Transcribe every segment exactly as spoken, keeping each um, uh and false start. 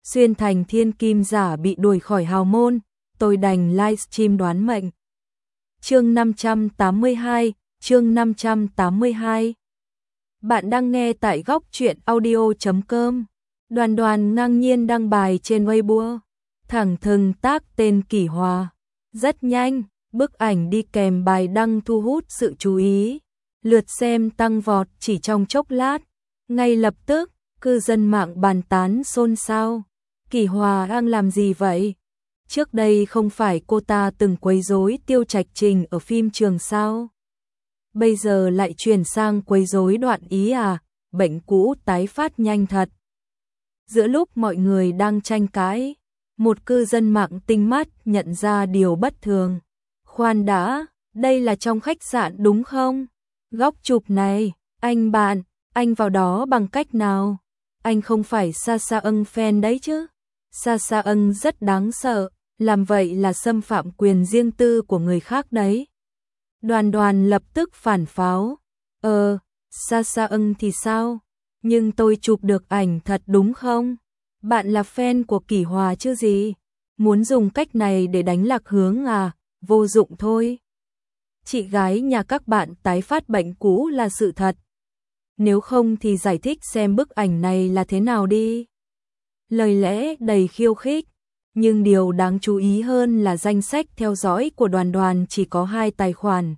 xuyên thành thiên kim giả bị đuổi khỏi hào môn, tôi đành livestream đoán mệnh. Chương năm trăm tám mươi hai, chương năm trăm tám mươi hai. Bạn đang nghe tại góc truyện audio chấm com. Đoàn Đoàn ngang nhiên đăng bài trên Weibo, thẳng thừng tác tên Kỷ Hòa. Rất nhanh, bức ảnh đi kèm bài đăng thu hút sự chú ý, lượt xem tăng vọt chỉ trong chốc lát. Ngay lập tức, cư dân mạng bàn tán xôn xao. Kỷ Hòa đang làm gì vậy? Trước đây không phải cô ta từng quấy rối Tiêu Trạch Trình ở phim trường sao? Bây giờ lại chuyển sang quấy rối Đoạn Ý à? Bệnh cũ tái phát nhanh thật. Giữa lúc mọi người đang tranh cãi, một cư dân mạng tinh mắt nhận ra điều bất thường. Khoan đã, đây là trong khách sạn đúng không? Góc chụp này, anh bạn, anh vào đó bằng cách nào? Anh không phải Sa Sa Ân fan đấy chứ? Sa Sa Ân rất đáng sợ, làm vậy là xâm phạm quyền riêng tư của người khác đấy. Đoàn Đoàn lập tức phản pháo. Ờ, Sa Sa Ân thì sao? Nhưng tôi chụp được ảnh thật đúng không? Bạn là fan của Kỷ Hòa chứ gì? Muốn dùng cách này để đánh lạc hướng à? Vô dụng thôi. Chị gái nhà các bạn tái phát bệnh cũ là sự thật. Nếu không thì giải thích xem bức ảnh này là thế nào đi. Lời lẽ đầy khiêu khích. Nhưng điều đáng chú ý hơn là danh sách theo dõi của Đoàn Đoàn chỉ có hai tài khoản.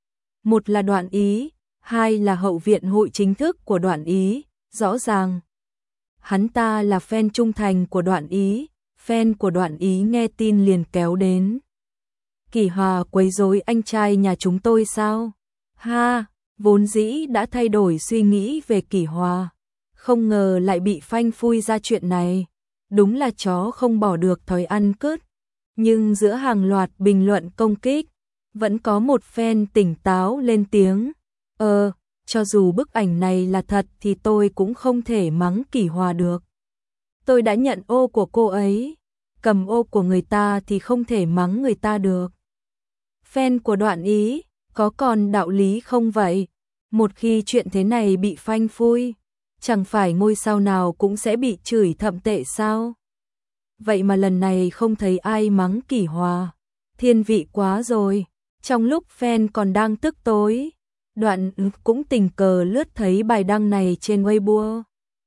Một là Đoạn Ý, hai là hậu viện hội chính thức của Đoạn Ý. Rõ ràng, hắn ta là fan trung thành của Đoạn Ý, fan của Đoạn Ý nghe tin liền kéo đến. Kỷ Hòa quấy rối anh trai nhà chúng tôi sao? Ha, vốn dĩ đã thay đổi suy nghĩ về Kỷ Hòa, không ngờ lại bị phanh phui ra chuyện này. Đúng là chó không bỏ được thói ăn cướp. Nhưng giữa hàng loạt bình luận công kích, vẫn có một fan tỉnh táo lên tiếng. Ờ, cho dù bức ảnh này là thật thì tôi cũng không thể mắng Kỷ Hòa được. Tôi đã nhận ô của cô ấy, cầm ô của người ta thì không thể mắng người ta được. Fan của Đoạn Ý, có còn đạo lý không vậy? Một khi chuyện thế này bị phanh phui, chẳng phải ngôi sao nào cũng sẽ bị chửi thậm tệ sao? Vậy mà lần này không thấy ai mắng Kỷ Hòa. Thiên vị quá rồi. Trong lúc fan còn đang tức tối, Đoạn cũng tình cờ lướt thấy bài đăng này trên Weibo.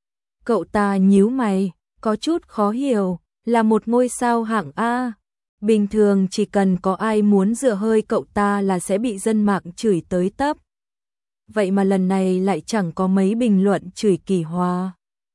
Cậu ta nhíu mày, có chút khó hiểu, là một ngôi sao hạng A. Bình thường chỉ cần có ai muốn dựa hơi cậu ta là sẽ bị dân mạng chửi tới tấp. Vậy mà lần này lại chẳng có mấy bình luận chửi Kỷ Hòa.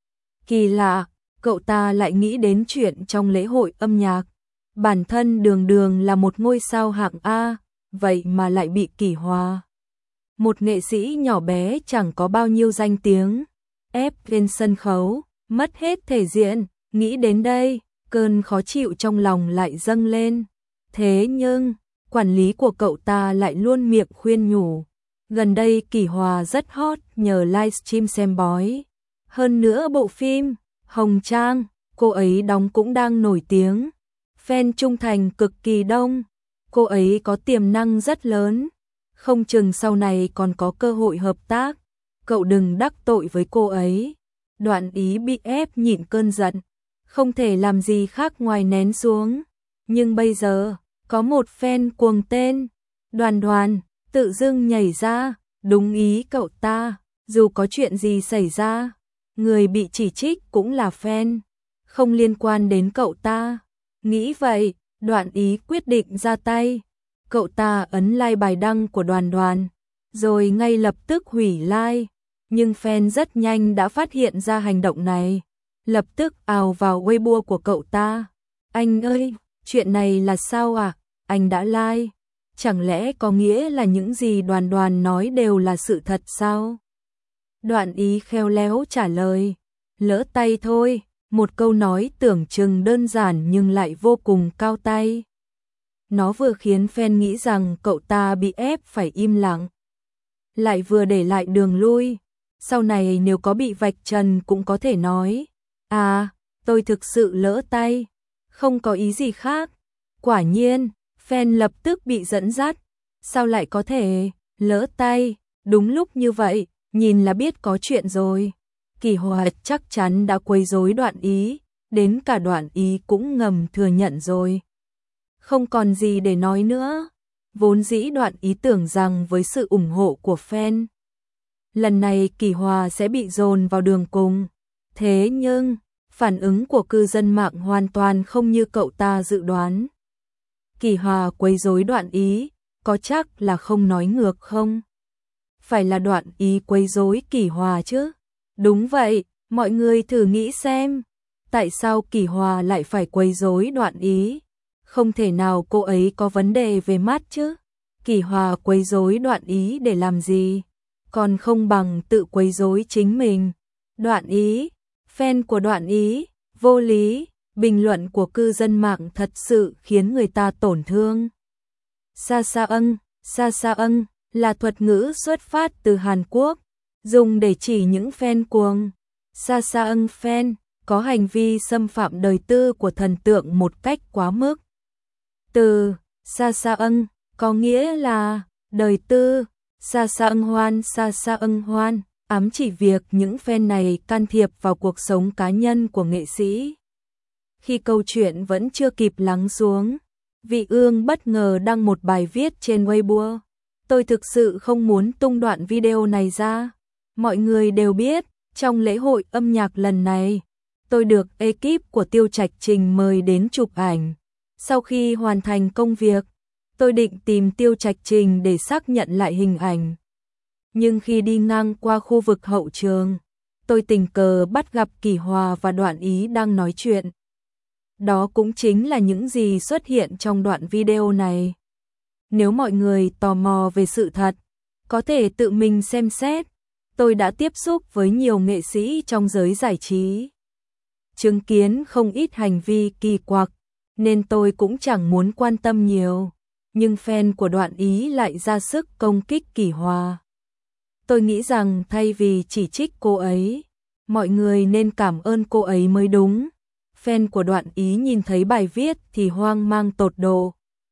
Kỳ lạ, cậu ta lại nghĩ đến chuyện trong lễ hội âm nhạc. Bản thân Đường Đường là một ngôi sao hạng A, vậy mà lại bị Kỷ Hòa, một nghệ sĩ nhỏ bé chẳng có bao nhiêu danh tiếng, ép lên sân khấu, mất hết thể diện. Nghĩ đến đây, cơn khó chịu trong lòng lại dâng lên. Thế nhưng, quản lý của cậu ta lại luôn miệng khuyên nhủ. Gần đây Kỷ Hòa rất hot nhờ livestream xem bói. Hơn nữa bộ phim Hồng Trang, cô ấy đóng cũng đang nổi tiếng. Fan trung thành cực kỳ đông. Cô ấy có tiềm năng rất lớn. Không chừng sau này còn có cơ hội hợp tác. Cậu đừng đắc tội với cô ấy. Đoạn Ý bị ép nhịn cơn giận, không thể làm gì khác ngoài nén xuống. Nhưng bây giờ, có một fan cuồng tên Đoàn Đoàn tự dưng nhảy ra, đúng ý cậu ta. Dù có chuyện gì xảy ra, người bị chỉ trích cũng là fan, không liên quan đến cậu ta. Nghĩ vậy, Đoạn Ý quyết định ra tay. Cậu ta ấn like bài đăng của Đoàn Đoàn, rồi ngay lập tức hủy like. Nhưng fan rất nhanh đã phát hiện ra hành động này, lập tức ào vào Weibo của cậu ta. Anh ơi, chuyện này là sao à? Anh đã like. Chẳng lẽ có nghĩa là những gì Đoàn Đoàn nói đều là sự thật sao? Đoạn Ý khéo léo trả lời. Lỡ tay thôi, một câu nói tưởng chừng đơn giản nhưng lại vô cùng cao tay. Nó vừa khiến fan nghĩ rằng cậu ta bị ép phải im lặng, lại vừa để lại đường lui. Sau này nếu có bị vạch trần cũng có thể nói, à, tôi thực sự lỡ tay, không có ý gì khác. Quả nhiên, fan lập tức bị dẫn dắt. Sao lại có thể lỡ tay? Đúng lúc như vậy, nhìn là biết có chuyện rồi. Kỷ Hòa chắc chắn đã quấy rối Đoạn Ý, đến cả Đoạn Ý cũng ngầm thừa nhận rồi. Không còn gì để nói nữa. Vốn dĩ Đoạn Ý tưởng rằng với sự ủng hộ của fan, lần này Kỷ Hòa sẽ bị dồn vào đường cùng. Thế nhưng, phản ứng của cư dân mạng hoàn toàn không như cậu ta dự đoán. Kỷ Hòa quấy rối Đoạn Ý, có chắc là không nói ngược không? Phải là Đoạn Ý quấy rối Kỷ Hòa chứ? Đúng vậy, mọi người thử nghĩ xem. Tại sao Kỷ Hòa lại phải quấy rối Đoạn Ý? Không thể nào cô ấy có vấn đề về mắt chứ? Kỷ Hòa quấy rối Đoạn Ý để làm gì? Còn không bằng tự quấy rối chính mình. Đoạn Ý, fan của Đoạn Ý, vô lý, bình luận của cư dân mạng thật sự khiến người ta tổn thương. Sa sa âng, sa sa âng là thuật ngữ xuất phát từ Hàn Quốc, dùng để chỉ những fan cuồng. Sa sa âng fan có hành vi xâm phạm đời tư của thần tượng một cách quá mức. Từ sa sa âng có nghĩa là đời tư. Sa sa âng hoan, sa sa âng hoan ám chỉ việc những fan này can thiệp vào cuộc sống cá nhân của nghệ sĩ. Khi câu chuyện vẫn chưa kịp lắng xuống, Vị Ương bất ngờ đăng một bài viết trên Weibo. Tôi thực sự không muốn tung đoạn video này ra. Mọi người đều biết, trong lễ hội âm nhạc lần này, tôi được ekip của Tiêu Trạch Trình mời đến chụp ảnh. Sau khi hoàn thành công việc, tôi định tìm Tiêu Trạch Trình để xác nhận lại hình ảnh. Nhưng khi đi ngang qua khu vực hậu trường, tôi tình cờ bắt gặp Kỷ Hòa và Đoạn Ý đang nói chuyện. Đó cũng chính là những gì xuất hiện trong đoạn video này. Nếu mọi người tò mò về sự thật, có thể tự mình xem xét. Tôi đã tiếp xúc với nhiều nghệ sĩ trong giới giải trí, chứng kiến không ít hành vi kỳ quặc, nên tôi cũng chẳng muốn quan tâm nhiều. Nhưng fan của Đoạn Ý lại ra sức công kích Kỷ Hòa. Tôi nghĩ rằng thay vì chỉ trích cô ấy, mọi người nên cảm ơn cô ấy mới đúng. Fan của Đoạn Ý nhìn thấy bài viết thì hoang mang tột độ.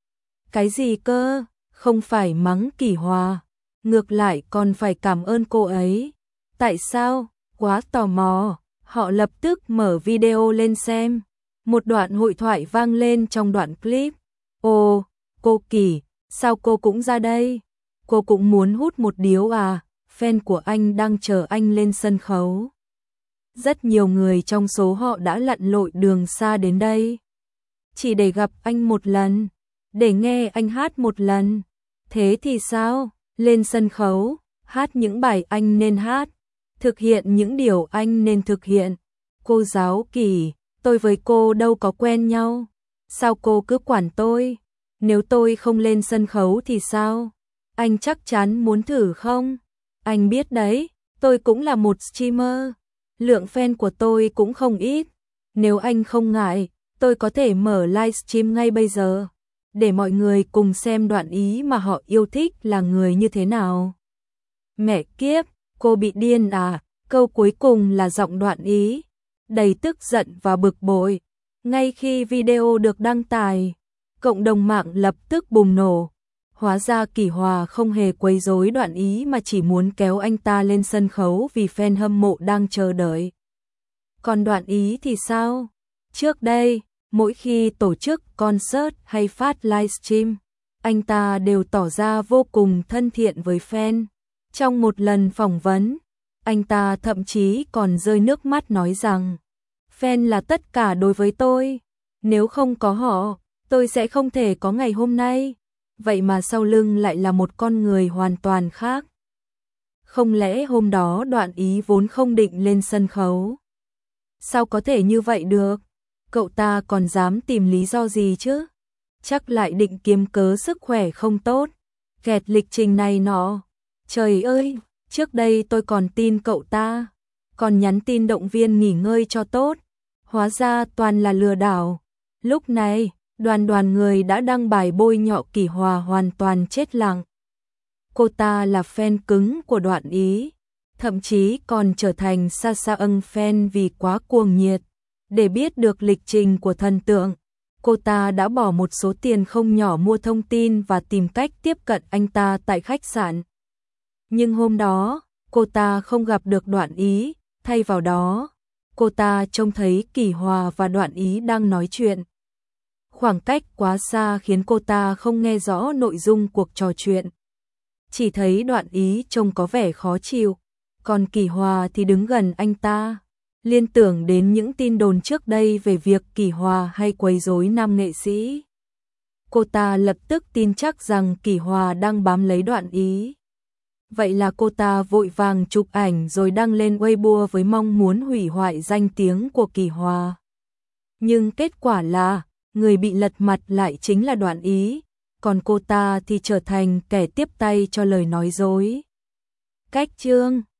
Cái gì cơ? Không phải mắng Kỷ Hòa, ngược lại còn phải cảm ơn cô ấy. Tại sao? Quá tò mò, họ lập tức mở video lên xem. Một đoạn hội thoại vang lên trong đoạn clip. Ồ, cô Kỷ, sao cô cũng ra đây? Cô cũng muốn hút một điếu à? Fan của anh đang chờ anh lên sân khấu. Rất nhiều người trong số họ đã lặn lội đường xa đến đây, chỉ để gặp anh một lần, để nghe anh hát một lần. Thế thì sao? Lên sân khấu, hát những bài anh nên hát, thực hiện những điều anh nên thực hiện. Cô giáo Kỷ, tôi với cô đâu có quen nhau. Sao cô cứ quản tôi? Nếu tôi không lên sân khấu thì sao? Anh chắc chắn muốn thử không? Anh biết đấy, tôi cũng là một streamer. Lượng fan của tôi cũng không ít. Nếu anh không ngại, tôi có thể mở livestream ngay bây giờ, để mọi người cùng xem Đoạn Ý mà họ yêu thích là người như thế nào. Mẹ kiếp, cô bị điên à? Câu cuối cùng là giọng Đoạn Ý, đầy tức giận và bực bội. Ngay khi video được đăng tải, cộng đồng mạng lập tức bùng nổ. Hóa ra Kỷ Hòa không hề quấy rối Đoạn Ý mà chỉ muốn kéo anh ta lên sân khấu vì fan hâm mộ đang chờ đợi. Còn Đoạn Ý thì sao? Trước đây, mỗi khi tổ chức concert hay phát livestream, anh ta đều tỏ ra vô cùng thân thiện với fan. Trong một lần phỏng vấn, anh ta thậm chí còn rơi nước mắt nói rằng fan là tất cả đối với tôi. Nếu không có họ, tôi sẽ không thể có ngày hôm nay. Vậy mà sau lưng lại là một con người hoàn toàn khác. Không lẽ hôm đó Đoạn Ý vốn không định lên sân khấu? Sao có thể như vậy được? Cậu ta còn dám tìm lý do gì chứ? Chắc lại định kiếm cớ sức khỏe không tốt, kẹt lịch trình này nọ. Trời ơi, trước đây tôi còn tin cậu ta, còn nhắn tin động viên nghỉ ngơi cho tốt. Hóa ra toàn là lừa đảo. Lúc này, đoàn đoàn người đã đăng bài bôi nhọ Kỷ Hòa hoàn toàn chết lặng. Cô ta là fan cứng của Đoạn Ý, thậm chí còn trở thành Sa Sa Âng fan vì quá cuồng nhiệt. Để biết được lịch trình của thần tượng, cô ta đã bỏ một số tiền không nhỏ mua thông tin và tìm cách tiếp cận anh ta tại khách sạn. Nhưng hôm đó, cô ta không gặp được Đoạn Ý, thay vào đó, cô ta trông thấy Kỳ Hòa và Đoạn Ý đang nói chuyện. Khoảng cách quá xa khiến cô ta không nghe rõ nội dung cuộc trò chuyện. Chỉ thấy Đoạn Ý trông có vẻ khó chịu, còn Kỳ Hòa thì đứng gần anh ta. Liên tưởng đến những tin đồn trước đây về việc Kỳ Hòa hay quấy rối nam nghệ sĩ. Cô ta lập tức tin chắc rằng Kỳ Hòa đang bám lấy Đoạn Ý. Vậy là cô ta vội vàng chụp ảnh rồi đăng lên Weibo với mong muốn hủy hoại danh tiếng của Kỳ Hòa. Nhưng kết quả là, người bị lật mặt lại chính là Đoạn Ý, còn cô ta thì trở thành kẻ tiếp tay cho lời nói dối. Cách chương